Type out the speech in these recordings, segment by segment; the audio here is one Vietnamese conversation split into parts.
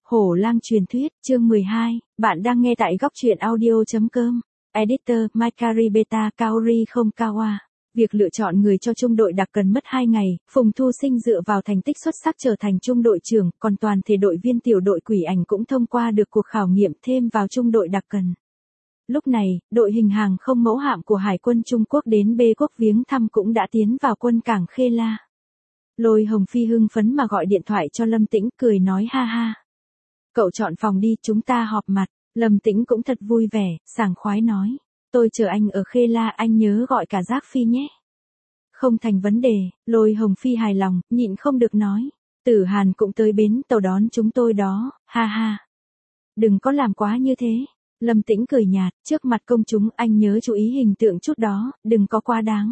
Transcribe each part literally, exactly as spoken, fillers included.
Hổ lang truyền thuyết, chương mười hai, bạn đang nghe tại góc truyện audio.com. Editor, Mikari Beta Kaori không Kawa. Việc lựa chọn người cho trung đội đặc cần mất hai ngày, Phùng Thu Sinh dựa vào thành tích xuất sắc trở thành trung đội trưởng, còn toàn thể đội viên tiểu đội quỷ ảnh cũng thông qua được cuộc khảo nghiệm thêm vào trung đội đặc cần. Lúc này, đội hình hàng không mẫu hạm của Hải quân Trung Quốc đến Bê Quốc viếng thăm cũng đã tiến vào quân cảng Khê La. Lôi Hồng Phi hưng phấn mà gọi điện thoại cho Lâm Tĩnh, cười nói ha ha. Cậu chọn phòng đi, chúng ta họp mặt. Lâm Tĩnh cũng thật vui vẻ, sảng khoái nói. Tôi chờ anh ở Khê La, anh nhớ gọi cả Giác Phi nhé. Không thành vấn đề, Lôi Hồng Phi hài lòng, nhịn không được nói. Tử Hàn cũng tới bến tàu đón chúng tôi đó, ha ha. Đừng có làm quá như thế. Lâm Tĩnh cười nhạt, trước mặt công chúng anh nhớ chú ý hình tượng chút đó, đừng có quá đáng.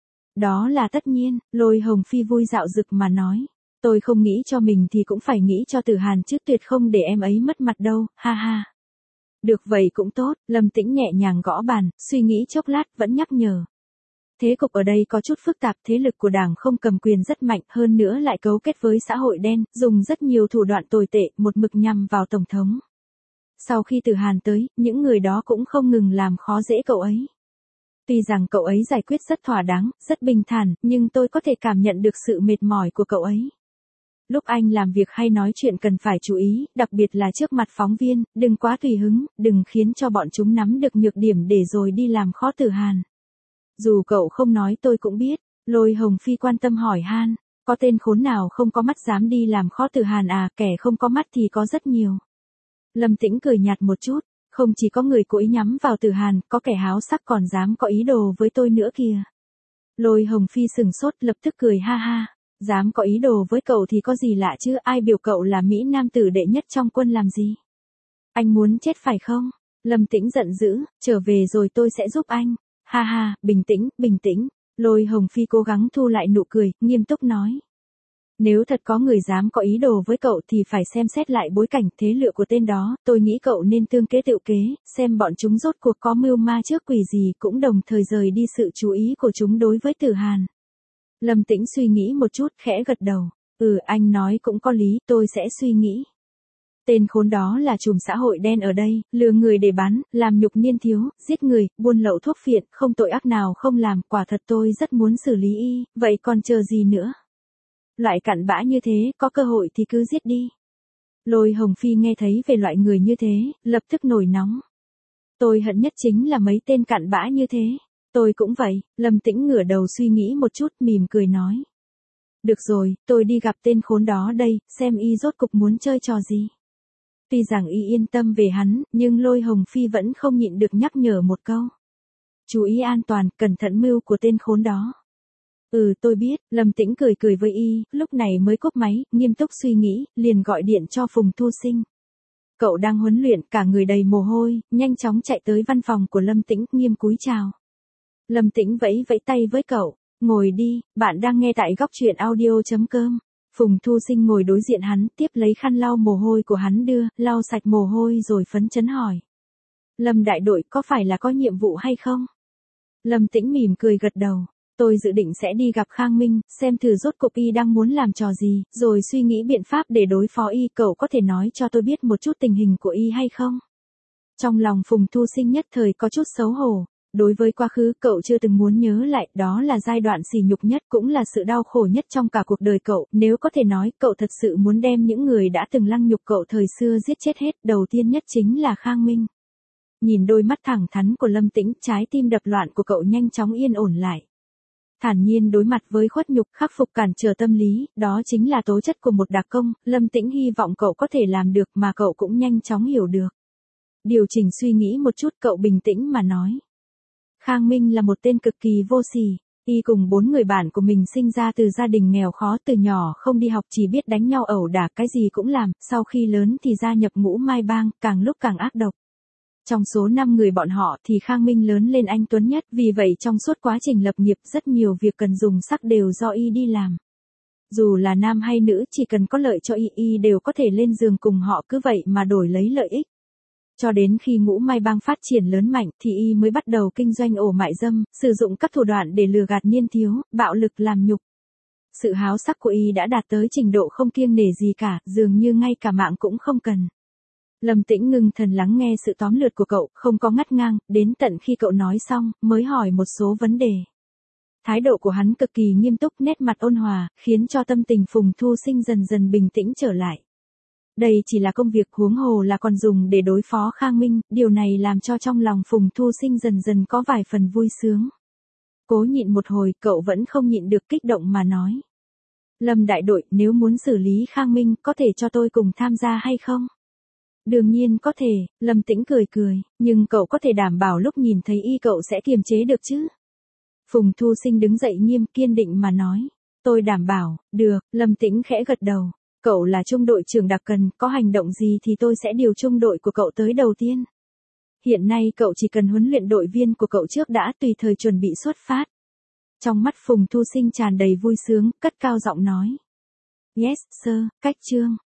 Đó là tất nhiên, Lôi Hồng Phi vui dạo dực mà nói. Tôi không nghĩ cho mình thì cũng phải nghĩ cho Tử Hàn chứ, tuyệt không để em ấy mất mặt đâu, ha ha. Được vậy cũng tốt, Lâm Tĩnh nhẹ nhàng gõ bàn, suy nghĩ chốc lát vẫn nhắc nhở. Thế cục ở đây có chút phức tạp, thế lực của đảng không cầm quyền rất mạnh, hơn nữa lại cấu kết với xã hội đen, dùng rất nhiều thủ đoạn tồi tệ, một mực nhằm vào Tổng thống. Sau khi Tử Hàn tới, những người đó cũng không ngừng làm khó dễ cậu ấy. Tuy rằng cậu ấy giải quyết rất thỏa đáng, rất bình thản, nhưng tôi có thể cảm nhận được sự mệt mỏi của cậu ấy. Lúc anh làm việc hay nói chuyện cần phải chú ý, đặc biệt là trước mặt phóng viên, đừng quá tùy hứng, đừng khiến cho bọn chúng nắm được nhược điểm để rồi đi làm khó Tử Hàn. Dù cậu không nói tôi cũng biết, Lôi Hồng Phi quan tâm hỏi han, có tên khốn nào không có mắt dám đi làm khó Tử Hàn à, kẻ không có mắt thì có rất nhiều. Lâm Tĩnh cười nhạt một chút, không chỉ có người cố ý nhắm vào Tử Hàn, có kẻ háo sắc còn dám có ý đồ với tôi nữa kìa. Lôi Hồng Phi sừng sốt lập tức cười ha ha. Dám có ý đồ với cậu thì có gì lạ chứ, ai biểu cậu là Mỹ Nam tử đệ nhất trong quân làm gì? Anh muốn chết phải không? Lâm Tĩnh giận dữ, trở về rồi tôi sẽ giúp anh. Ha ha, bình tĩnh, bình tĩnh. Lôi Hồng Phi cố gắng thu lại nụ cười, nghiêm túc nói. Nếu thật có người dám có ý đồ với cậu thì phải xem xét lại bối cảnh thế lựa của tên đó, tôi nghĩ cậu nên tương kế tựu kế, xem bọn chúng rốt cuộc có mưu ma trước quỷ gì, cũng đồng thời rời đi sự chú ý của chúng đối với Tử Hàn. Lâm Tĩnh suy nghĩ một chút, khẽ gật đầu. Ừ, anh nói cũng có lý, tôi sẽ suy nghĩ. Tên khốn đó là trùm xã hội đen ở đây, lừa người để bán, làm nhục niên thiếu, giết người, buôn lậu thuốc phiện, không tội ác nào không làm, quả thật tôi rất muốn xử lý y, vậy còn chờ gì nữa? Loại cặn bã như thế, có cơ hội thì cứ giết đi. Lôi Hồng Phi nghe thấy về loại người như thế, lập tức nổi nóng. Tôi hận nhất chính là mấy tên cặn bã như thế. Tôi cũng vậy, Lâm Tĩnh ngửa đầu suy nghĩ một chút, mỉm cười nói. Được rồi, tôi đi gặp tên khốn đó đây, xem y rốt cục muốn chơi trò gì. Tuy rằng y yên tâm về hắn, nhưng Lôi Hồng Phi vẫn không nhịn được nhắc nhở một câu. Chú ý an toàn, cẩn thận mưu của tên khốn đó. Ừ, tôi biết, Lâm Tĩnh cười cười với y, lúc này mới cúp máy, nghiêm túc suy nghĩ, liền gọi điện cho Phùng Thu Sinh. Cậu đang huấn luyện, cả người đầy mồ hôi, nhanh chóng chạy tới văn phòng của Lâm Tĩnh, nghiêm cúi chào. Lâm Tĩnh vẫy vẫy tay với cậu, ngồi đi, bạn đang nghe tại góc truyện audio.com. Phùng Thu Sinh ngồi đối diện hắn, tiếp lấy khăn lau mồ hôi của hắn đưa, lau sạch mồ hôi rồi phấn chấn hỏi. Lâm đại đội có phải là có nhiệm vụ hay không? Lâm Tĩnh mỉm cười gật đầu, tôi dự định sẽ đi gặp Khang Minh, xem thử rốt cuộc y đang muốn làm trò gì, rồi suy nghĩ biện pháp để đối phó y, cậu có thể nói cho tôi biết một chút tình hình của y hay không? Trong lòng Phùng Thu Sinh nhất thời có chút xấu hổ. Đối với quá khứ cậu chưa từng muốn nhớ lại, đó là giai đoạn sỉ nhục nhất, cũng là sự đau khổ nhất trong cả cuộc đời cậu, nếu có thể nói, cậu thật sự muốn đem những người đã từng lăng nhục cậu thời xưa giết chết hết, đầu tiên nhất chính là Khang Minh. Nhìn đôi mắt thẳng thắn của Lâm Tĩnh, trái tim đập loạn của cậu nhanh chóng yên ổn lại. Thản nhiên đối mặt với khuất nhục, khắc phục cản trở tâm lý, đó chính là tố chất của một đặc công, Lâm Tĩnh hy vọng cậu có thể làm được mà cậu cũng nhanh chóng hiểu được. Điều chỉnh suy nghĩ một chút, cậu bình tĩnh mà nói. Khang Minh là một tên cực kỳ vô sỉ, y cùng bốn người bạn của mình sinh ra từ gia đình nghèo khó, từ nhỏ không đi học chỉ biết đánh nhau ẩu đả, cái gì cũng làm, sau khi lớn thì gia nhập ngũ Mai Bang, càng lúc càng ác độc. Trong số năm người bọn họ thì Khang Minh lớn lên anh tuấn nhất, vì vậy trong suốt quá trình lập nghiệp rất nhiều việc cần dùng sắc đều do y đi làm. Dù là nam hay nữ chỉ cần có lợi cho y, y đều có thể lên giường cùng họ, cứ vậy mà đổi lấy lợi ích. Cho đến khi ngũ Mai Bang phát triển lớn mạnh thì y mới bắt đầu kinh doanh ổ mại dâm, sử dụng các thủ đoạn để lừa gạt niên thiếu, bạo lực làm nhục. Sự háo sắc của y đã đạt tới trình độ không kiêng nể gì cả, dường như ngay cả mạng cũng không cần. Lâm Tĩnh ngưng thần lắng nghe sự tóm lược của cậu, không có ngắt ngang, đến tận khi cậu nói xong, mới hỏi một số vấn đề. Thái độ của hắn cực kỳ nghiêm túc, nét mặt ôn hòa, khiến cho tâm tình Phùng Thu Sinh dần dần bình tĩnh trở lại. Đây chỉ là công việc, huống hồ là còn dùng để đối phó Khang Minh, điều này làm cho trong lòng Phùng Thu Sinh dần dần có vài phần vui sướng. Cố nhịn một hồi, cậu vẫn không nhịn được kích động mà nói. Lâm đại đội, nếu muốn xử lý Khang Minh, có thể cho tôi cùng tham gia hay không? Đương nhiên có thể, Lâm Tĩnh cười cười, nhưng cậu có thể đảm bảo lúc nhìn thấy y cậu sẽ kiềm chế được chứ? Phùng Thu Sinh đứng dậy nghiêm kiên định mà nói. Tôi đảm bảo, được, Lâm Tĩnh khẽ gật đầu. Cậu là trung đội trưởng đặc cần, có hành động gì thì tôi sẽ điều trung đội của cậu tới đầu tiên. Hiện nay cậu chỉ cần huấn luyện đội viên của cậu trước đã, tùy thời chuẩn bị xuất phát. Trong mắt Phùng Thu Sinh tràn đầy vui sướng, cất cao giọng nói. Yes, sir, cách chương.